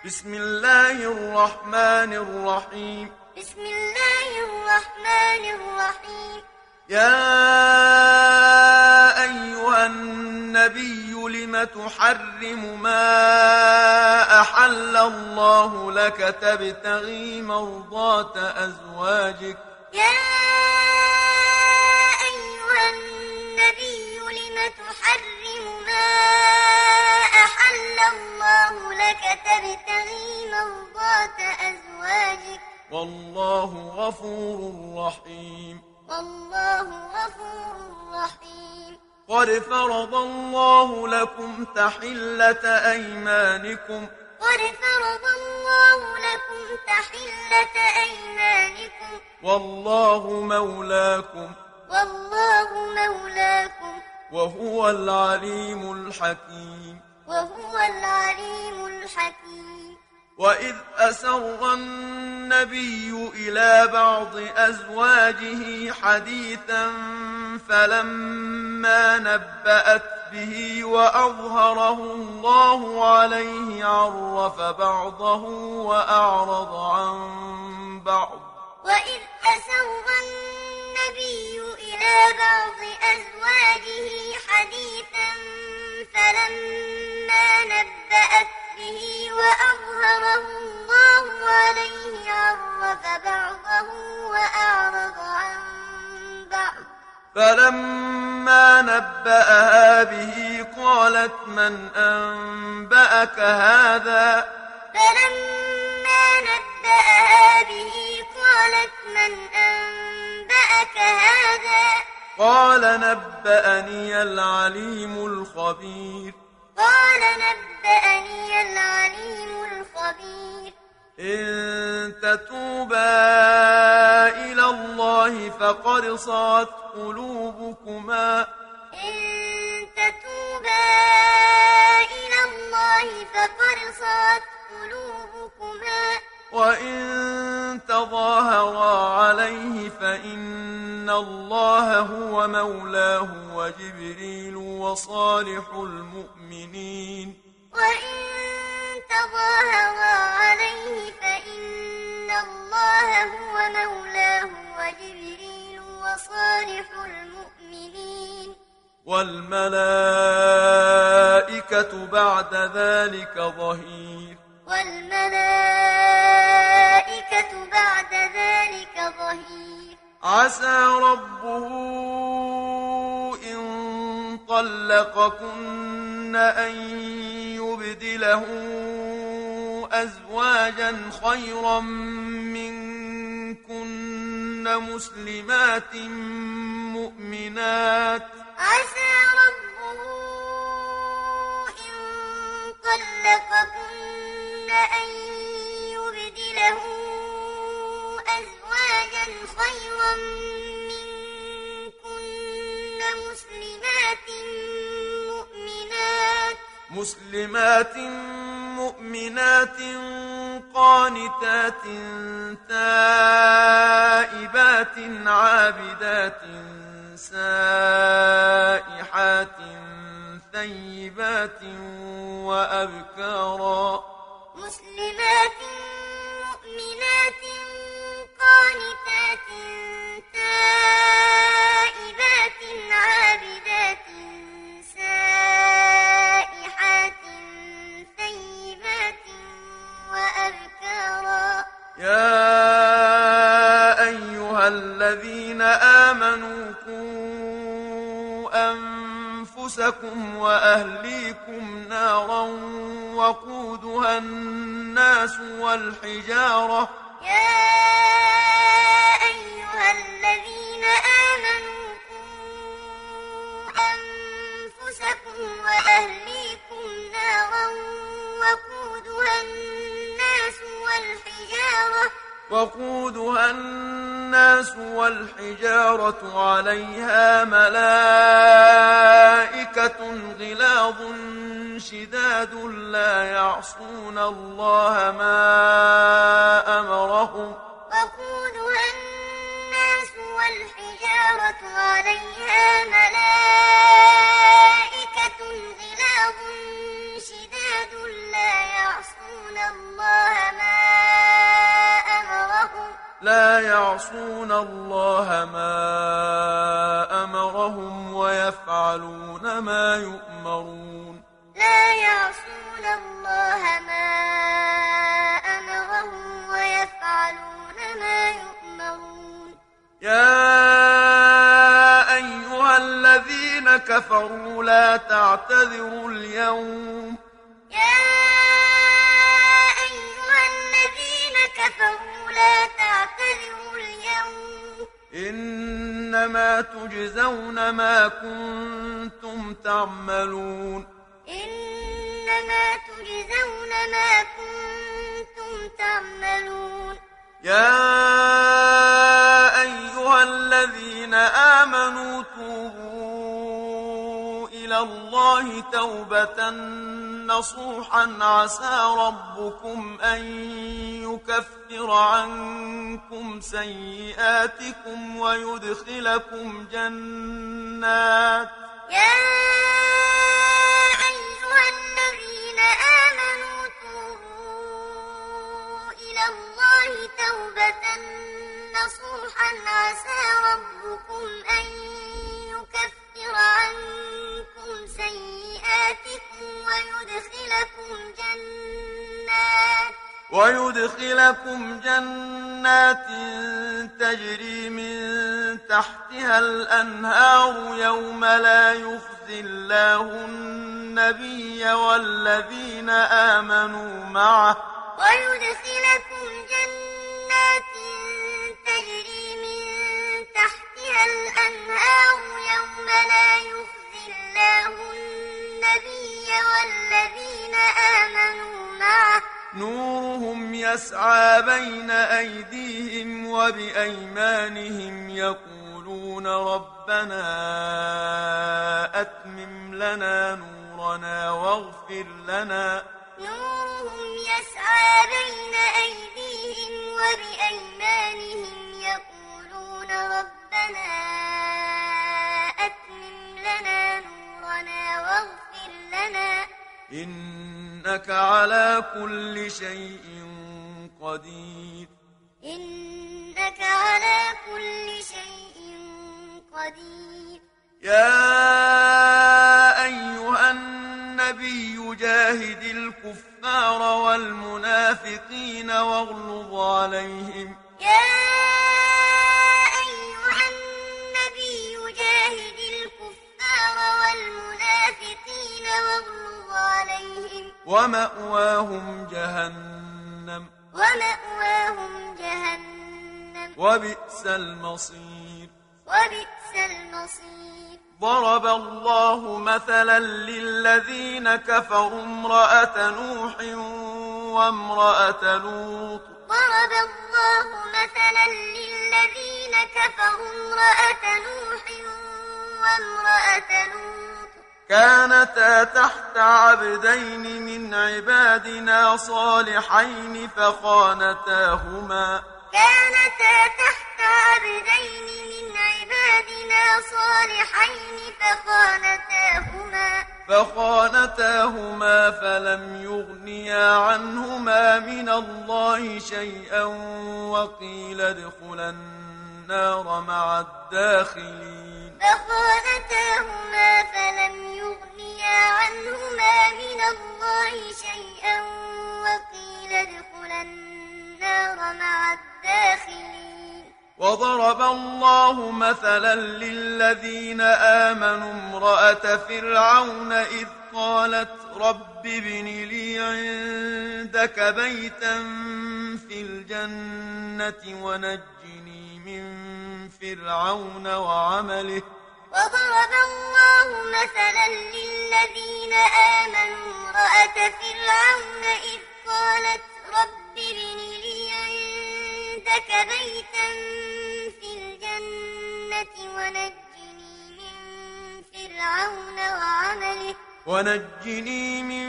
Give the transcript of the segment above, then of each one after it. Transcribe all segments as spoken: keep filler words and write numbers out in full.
بسم الله الرحمن الرحيم بسم الله الرحمن الرحيم يا أيها النبي لم تحرم ما أحل الله لك تبتغي مرضات أزواجك يا أيها النبي لم تحرم ما أحل الله لك تبتغي مرضات أزواجك والله غفور رحيم والله غفور رحيم قد فرض الله لكم تحلة أيمانكم قد فرض الله لكم تحلة أيمانكم والله مولاكم والله مولاكم وهو العليم الحكيم وهو العليم الحكيم وإذ أسر النبي إلى بعض أزواجه حديثا فلما نبأت به وأظهره الله عليه عرف بعضه وأعرض عن بعض وإذ أسر النبي إلى بعض أزواجه حديثا فلما نبأت به وأظهره الله عليه عرف بعضه وأعرض عن بعض فلما نبأها به قالت من أنبأك هذا فلما نبأها به قالت من أنبأك هذا قال نبأني العليم الخبير قال نبأني العليم الخبير إن تتوبا إلى الله فقد صغت قلوبكما إن تتوبا إلى الله فقد صغت قلوبكما وإن تظاهرا عليه فإن الله هو مولاه وجبريل وصالح المؤمنين وإن تظاهرا عليه فإن الله هو مولاه وجبريل وصالح المؤمنين والملائكة بعد ذلك ظهير والملائكة بعد ذلك ظهير عسى ربه إن طلقكن أن يبدله أزواجا خيرا منكن مسلمات مؤمنات عسى ربه إن طلقكن أن يبدله أزواجا خيرا منكن مسلمات مؤمنات مسلمات مؤمنات قانتات تائبات عابدات سائحات ثيبات وأبكارا مسلمات مؤمنات قانتات تائبات عابدات سائحات ثيبات وأبكارا يا أيها الذين آمنوا قوا أنفسكم وأهليكم نارا وقودها الناس والحجارة يا أيها الذين آمنوا قوا أنفسكم وأهليكم نارا وقودها الناس والحجارة وقودها الناس والحجارة عليها ملائكة غلاظ شداد لا يعصون الله ما أمرهم وقودها الناس والحجارة عليها ملائكة غلاظ شداد لا يعصون الله لا يعصون الله ما أمرهم ويفعلون ما يؤمرون لا يعصون الله ما أمرهم ويفعلون ما يؤمرون يا أيها الذين كفروا لا تعتذروا اليوم يا أيها الذين كفروا لا تعتذروا اليوم إنما تجزون ما كنتم تعملون إنما تجزون ما كنتم تعملون يا أيها الذين آمنوا توبوا إلى الله توبة نصوحا عسى ربكم أن يكفر عنكم سيئاتكم ويدخلكم جنات يا أيها الذين آمنوا توبوا إلى الله توبة نصوحا عسى ربكم أن يكفر عنكم سيئاتكم ويدخلكم جنات ويدخلكم جنات تجري من تحتها الأنهار يوم لا يخزي الله النبي والذين آمنوا معه ويدخلكم جنات تجري من تحتها الأنهار يوم لا يخزي الله النبي والذين آمنوا معه نورهم يسعى بين أيديهم وبأيمانهم يقولون ربنا أتمم لنا نورنا واغفر لنا نورهم يسعى بين أيديهم وبأيمانهم يقولون ربنا أتمم لنا نورنا واغفر لنا إنك على كل شيء قدير إنك على كل شيء قدير يا أيها النبي جاهد الكفار والمنافقين واغلظ عليهم يا أيها النبي جاهد الكفار والمنافقين واغلظ عليهم ومأواهم جهنم ومأواهم جهنم وبئس المصير وبئس المصير ضرب الله مثلا للذين كفروا امرأة نوح وامرأة لوط ضرب الله مثلا للذين كفروا امرأة نوح وامرأة لوط كانتا تحت عبدين من عبادنا صالحين فخانتاهما كانتا تحت عبدين من عبادنا صالحين فخانتاهما فخانتاهما فلم يغنيا عنهما من الله شيئا وقيل ادخلا النار مع الداخلين فخانتاهما فلم يغنيا عنهما من الله شيئا وقيل ادخلا النار مع الداخلين وضرب الله مثلا للذين آمنوا امرأة فرعون إذ قالت رب ابن لي عندك بيتا في الجنة ونجني من فرعون وعمله وضرب الله مثلا للذين آمنوا امرأة فرعون إذ قالت رب ابن لي عندك بيتا في الجنة ونجني من فرعون وعمله ونجني من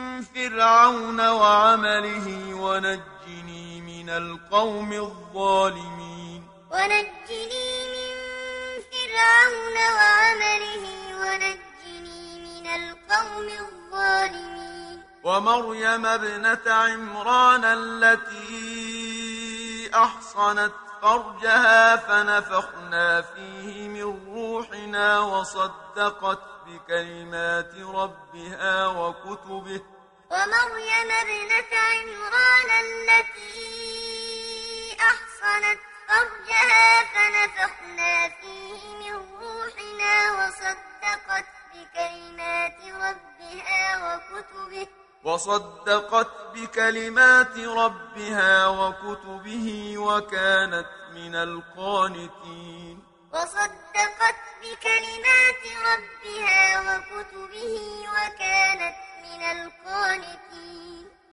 فرعون وعمله ونجني من القوم الظالمين ونجني من فرعون وعمله ونجني من القوم الظالمين ومريم ابنة عمران التي أحصنت فرجها فنفخنا فيه من روحنا وصدقت بكلمات ربها وكتبه ومريم ابنة عمران التي أحصنت فرجها فنفخنا فيه من روحنا وصدقت بكلمات ربها وكتبه وصدقت بكلمات ربها وكتبه وكانت من القانتين وصدقت بكلمات ربها وكتبه وكانت من القانتين